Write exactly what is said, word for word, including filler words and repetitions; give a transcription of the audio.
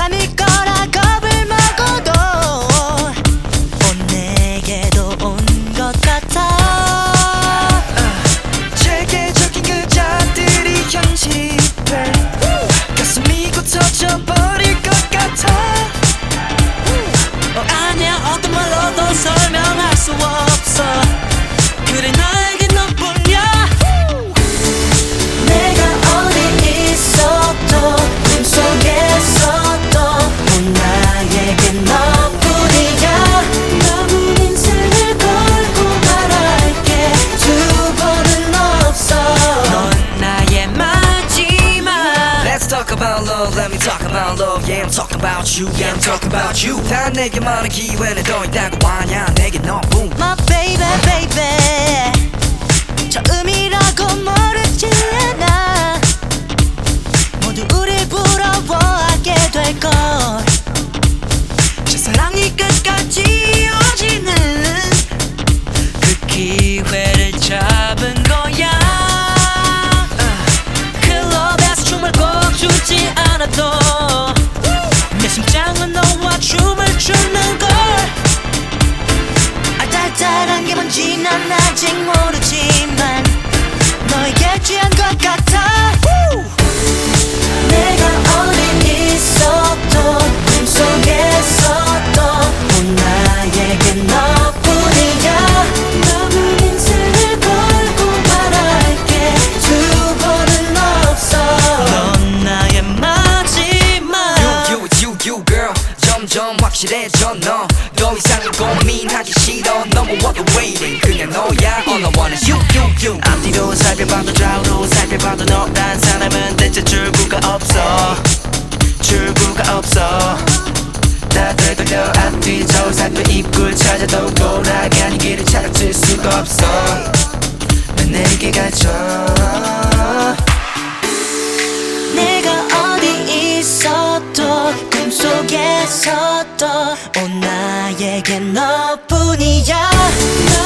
아닐 거라 겁을 먹어도 온 내게도 온 것 같아. 체계적인 그자들이 현실이 돼 가슴이 곧 터져버릴 것 같아. 어, 아니야 어떤 말로도 설명할 수 없어. 그래 나에게 너뿐이야. 내가 어디 있어도 꿈속에서도 온 나에게 너뿐이야. 남은 인생을 걸고 말할게 두 번은 없어. 넌 나의 마지막. Let's talk about love, let me talk about love. Yeah, I'm talking about you, yeah, I'm talking about you. 다 내게 말할 기회는 더 있다고 하냐. 내게 너뿐. My baby baby 처음이라고 모르지 않아. 모두 우릴 부러워하게 될걸. 저 사랑이 끝까지 이어지는 그 기회를 잡은 거야. 클럽에서 춤을 꼭 추지 않아도 내 심장은 너와 춤을 추는 걸. 알딸딸한 게 뭔지 난 아직 모르지만 너에게 취한 것 같아. 내가 어디 있어도 꿈속에서도 온 나에게 너뿐이야. 남은 인생을 걸고 말할게 두 번은 없어. 넌 나의 마지막. You, you, you, you, girl. 점점 확실해져 너. 더 이상 고민하기 싫어. Number one, you're waiting. 그냥 너야. All I want is you, you, you. 앞뒤로 살펴봐도 좌우로 살펴봐도 너란 사람은 대체 출구가 없어. 출구가 없어. 다들 돌려 앞뒤 저울 살펴 입구를 찾아도 돌아가는 길을 찾을 수가 없어. 난 내게 갇혀. 내가 어디 있어도 꿈속에서도 온 나에게 너뿐이야.